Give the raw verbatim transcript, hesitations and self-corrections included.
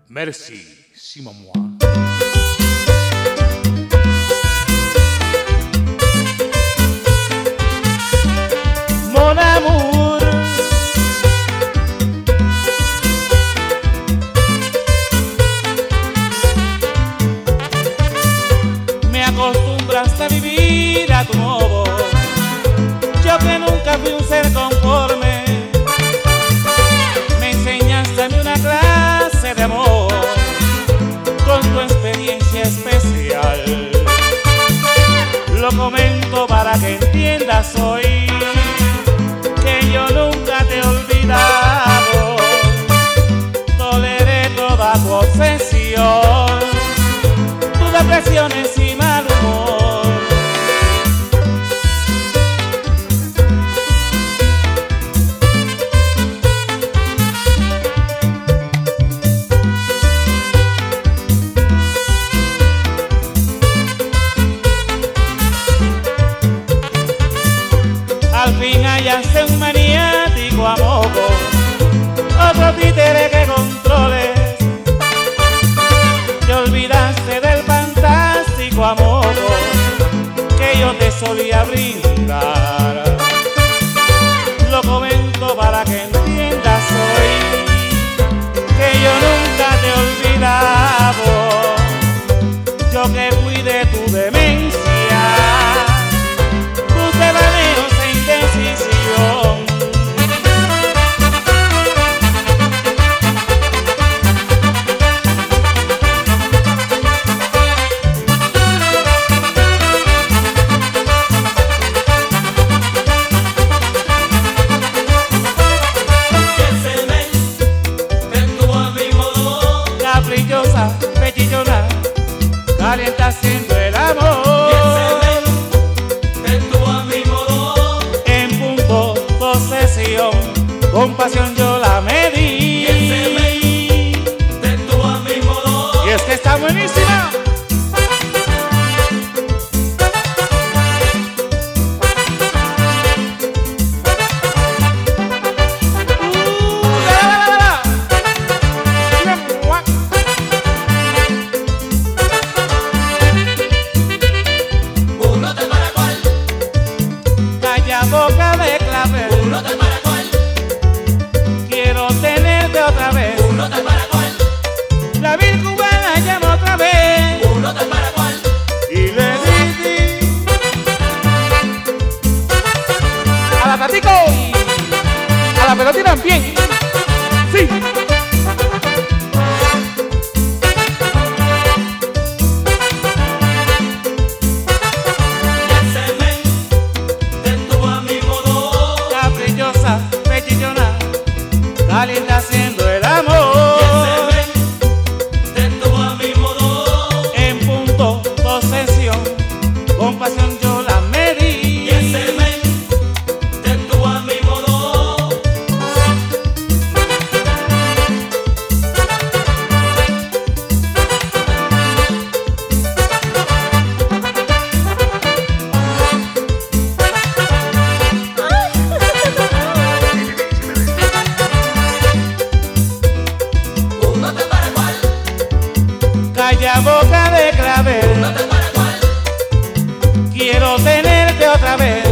Merci, Simon moi. Mon amour, me acostumbraste a vivir a tu modo. Yo que nunca fui un ser conforme, me enseñaste a mí una clase de amor con tu experiencia especial. Lo comento para que entiendas hoy que yo nunca te he olvidado. Toleré toda tu obsesión, tus depresiones y mal humor. Al fin hallaste un maniático a modo, otro títere que controles. Te olvidaste del fantástico amor que yo te solía brindar. Lo comento para que entiendas hoy que yo nunca te he olvidado. Yo que fui de tu demencia, tus devaneos e indecisión. Caprichosa, pechillona, calienta haciendo el amor. Te tuvo a mi modo. En punto, posesión, con pasión yo la medí. Te tuvo a mi modo. Y es que está buenísima. Uh, la, la, la, la. Uno te para cual. Calla boca de clavel, Uno te para cual. quiero tenerte otra vez. Uno te para cual. La vil cubana llama otra vez. Uno te para cual. Y le dije a la Tatico, a la pelotita también. Sí. Te tuvo a mi modo. Caprichosa, pechillona, caliente haciendo el amor. Te tuvo a mi modo. En punto, posesión, con pasión yo la medí. Te tuvo a mi modo. Uno te para cual. Calla boca de clavel, Uno te para cual. quiero tenerte otra vez.